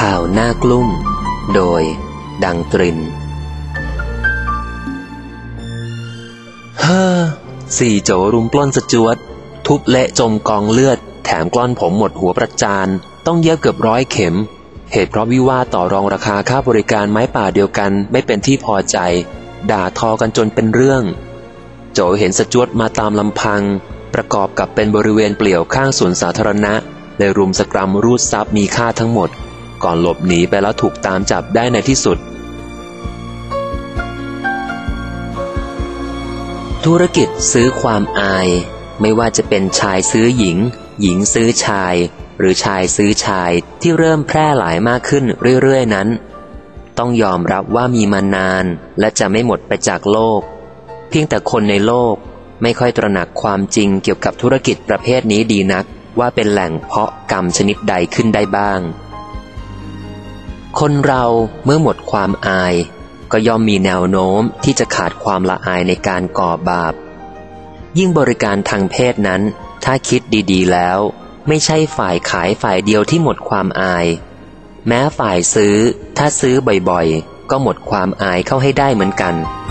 ข่าวหน้ากลุ้มโดยดังตรินสี่โจรุมปล้นสจวดทุบเละจมกองเลือดแถมกล้อนผมหมดหัวประจานต้องเย็บเกือบ100 เข็มเหตุเพราะวิวาทต่อรองราคาค่าบริการไม้ป่าเดียวกันไม่เป็นที่พอใจด่าทอกันจนเป็นเรื่องโจเห็นสจวดมาตามลำพังประกอบกับเป็นบริเวณเปลี่ยวข้างสวนสาธารณะเลยรุมสกรัมรูดทรัพย์มีค่าทั้งหมดก่อนหลบหนีไปแล้วถูกตามจับได้ในที่สุดธุรกิจซื้อความอายไม่ว่าจะเป็นชายซื้อหญิงหญิงซื้อชายหรือชายซื้อชายที่เริ่มแพร่หลายมากขึ้นเรื่อยๆนั้นต้องยอมรับว่ามีมานานและจะไม่หมดไปจากโลกเพียงแต่คนในโลกไม่ค่อยตระหนักความจริงเกี่ยวกับธุรกิจประเภทนี้ดีนักว่าเป็นแหล่งเพาะกรรมชนิดใดขึ้นได้บ้างคนเราเมื่อหมดความอายก็ย่อมมีแนวโน้มที่จะขาดความละอายในการก่อบาปยิ่งบริการทางเพศนั้นถ้าคิดดีๆแล้วไม่ใช่ฝ่ายขายฝ่ายเดียวที่หมดความอายแม้ฝ่ายซื้อถ้าซื้อบ่อยๆก็หมดความอายเข้าให้ได้เหมือนกัน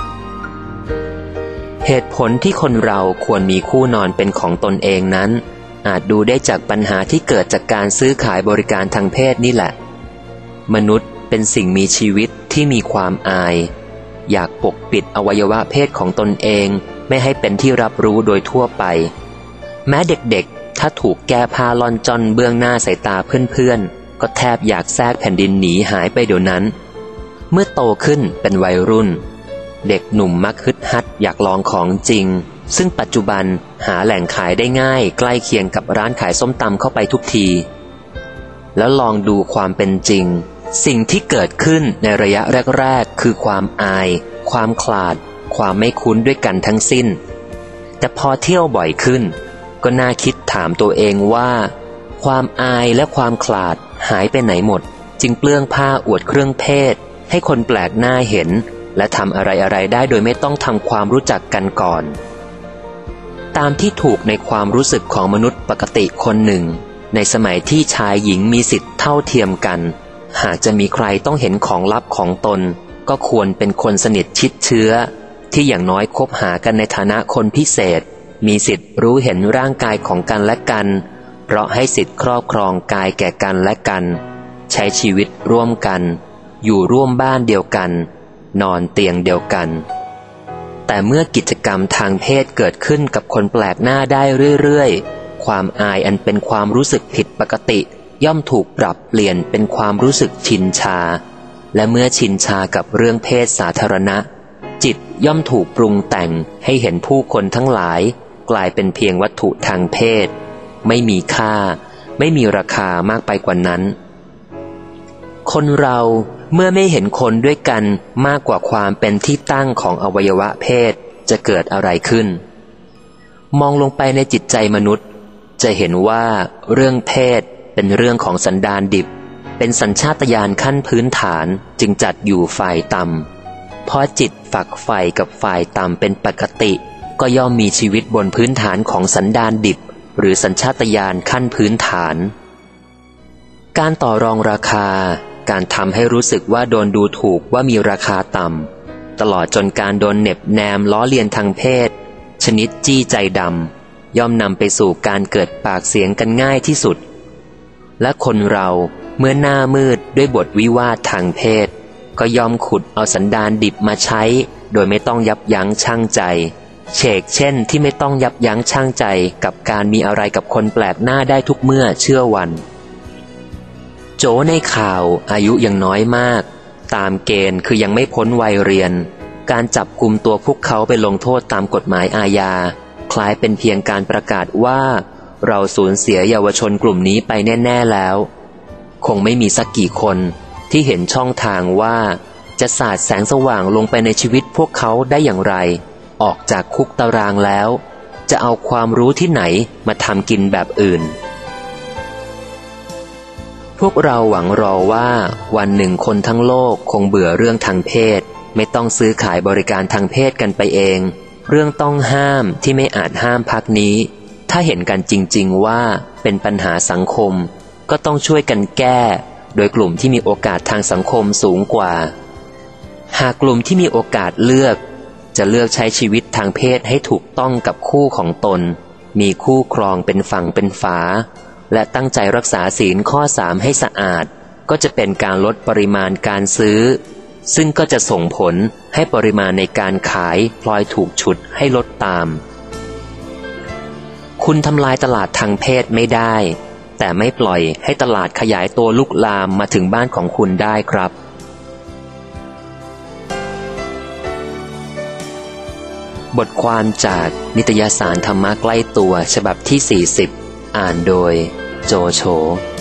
เหตุผลที่คนเราควรมีคู่นอนเป็นของตนเองนั้นอาจดูได้จากปัญหาที่เกิดจากการซื้อขายบริการทางเพศนี่แหละมนุษย์เป็นสิ่งมีชีวิตที่มีความอายอยากปกปิดอวัยวะเพศของตนเองไม่ให้เป็นที่รับรู้โดยทั่วไปแม้เด็กๆถ้าถูกแก้ผ้าล่อนจ้อนเบื้องหน้าสายตาเพื่อนๆก็แทบอยากแทรกแผ่นดินหนีหายไปเดี๋ยวนั้นเมื่อโตขึ้นเป็นวัยรุ่นเด็กหนุ่มมักฮึดฮัดอยากลองของจริงซึ่งปัจจุบันหาแหล่งขายได้ง่ายใกล้เคียงกับร้านขายส้มตำเข้าไปทุกทีแล้วลองดูความเป็นจริงสิ่งที่เกิดขึ้นในระยะแรกๆคือความอายความขลาดความไม่คุ้นด้วยกันทั้งสิ้นแต่พอเที่ยวบ่อยขึ้นก็น่าคิดถามตัวเองว่าความอายและความขลาดหายไปไหนหมดจึงเปลื้องผ้าอวดเครื่องเพศให้คนแปลกหน้าเห็นและทำอะไรๆได้โดยไม่ต้องทำความรู้จักกันก่อนตามที่ถูกในความรู้สึกของมนุษย์ปกติคนหนึ่งในสมัยที่ชายหญิงมีสิทธิ์เท่าเทียมกันหากจะมีใครต้องเห็นของลับของตนก็ควรเป็นคนสนิทชิดเชื้อที่อย่างน้อยคบหากันในฐานะคนพิเศษมีสิทธิ์รู้เห็นร่างกายของกันและกันเพราะให้สิทธิ์ครอบครองกายแก่กันและกันใช้ชีวิตร่วมกันอยู่ร่วมบ้านเดียวกันนอนเตียงเดียวกันแต่เมื่อกิจกรรมทางเพศเกิดขึ้นกับคนแปลกหน้าได้เรื่อยๆความอายอันเป็นความรู้สึกผิดปกติย่อมถูกปรับเปลี่ยนเป็นความรู้สึกชินชาและเมื่อชินชากับเรื่องเพศสาธารณะจิตย่อมถูกปรุงแต่งให้เห็นผู้คนทั้งหลายกลายเป็นเพียงวัตถุทางเพศไม่มีค่าไม่มีราคามากไปกว่านั้นคนเราเมื่อไม่เห็นคนด้วยกันมากกว่าความเป็นที่ตั้งของอวัยวะเพศจะเกิดอะไรขึ้นมองลงไปในจิตใจมนุษย์จะเห็นว่าเรื่องเพศเป็นเรื่องของสันดานดิบเป็นสัญชาตญาณขั้นพื้นฐานจึงจัดอยู่ฝ่ายต่ำเพราะจิตฝักใฝ่กับฝ่ายต่ำเป็นปกติก็ย่อมมีชีวิตบนพื้นฐานของสันดานดิบหรือสัญชาตญาณขั้นพื้นฐานการต่อรองราคาการทำให้รู้สึกว่าโดนดูถูกว่ามีราคาต่ำตลอดจนการโดนเหน็บแนมล้อเลียนทางเพศชนิดจี้ใจดำย่อมนำไปสู่การเกิดปากเสียงกันง่ายที่สุดและคนเราเมื่อหน้ามืดด้วยบทวิวาททางเพศก็ยอมขุดเอาสันดานดิบมาใช้โดยไม่ต้องยับยั้งชั่งใจเฉกเช่นที่ไม่ต้องยับยั้งชั่งใจกับการมีอะไรกับคนแปลกหน้าได้ทุกเมื่อเชื่อวันโจในข่าวอายุยังน้อยมากตามเกณฑ์คือยังไม่พ้นวัยเรียนการจับกุมตัวพวกเขาไปลงโทษตามกฎหมายอาญาคล้ายเป็นเพียงการประกาศว่าเราสูญเสียเยาวชนกลุ่มนี้ไปแน่ๆแล้วคงไม่มีสักกี่คนที่เห็นช่องทางว่าจะสาดแสงสว่างลงไปในชีวิตพวกเขาได้อย่างไรออกจากคุกตารางแล้วจะเอาความรู้ที่ไหนมาทำกินแบบอื่นพวกเราหวังรอว่าวันหนึ่งคนทั้งโลกคงเบื่อเรื่องทางเพศไม่ต้องซื้อขายบริการทางเพศกันไปเองเรื่องต้องห้ามที่ไม่อาจห้ามพักนี้ถ้าเห็นกันจริงๆว่าเป็นปัญหาสังคมก็ต้องช่วยกันแก้โดยกลุ่มที่มีโอกาสทางสังคมสูงกว่าหากกลุ่มที่มีโอกาสเลือกจะเลือกใช้ชีวิตทางเพศให้ถูกต้องกับคู่ของตนมีคู่ครองเป็นฝั่งเป็นฝาและตั้งใจรักษาศีลข้อ 3ให้สะอาดก็จะเป็นการลดปริมาณการซื้อซึ่งก็จะส่งผลให้ปริมาณในการขายพลอยถูกฉุดให้ลดตามคุณทำลายตลาดทางเพศไม่ได้แต่ไม่ปล่อยให้ตลาดขยายตัวลุกลามมาถึงบ้านของคุณได้ครับบทความจากนิตยสารธรรมะใกล้ตัวฉบับที่ 40 อ่านโดยโจโฉ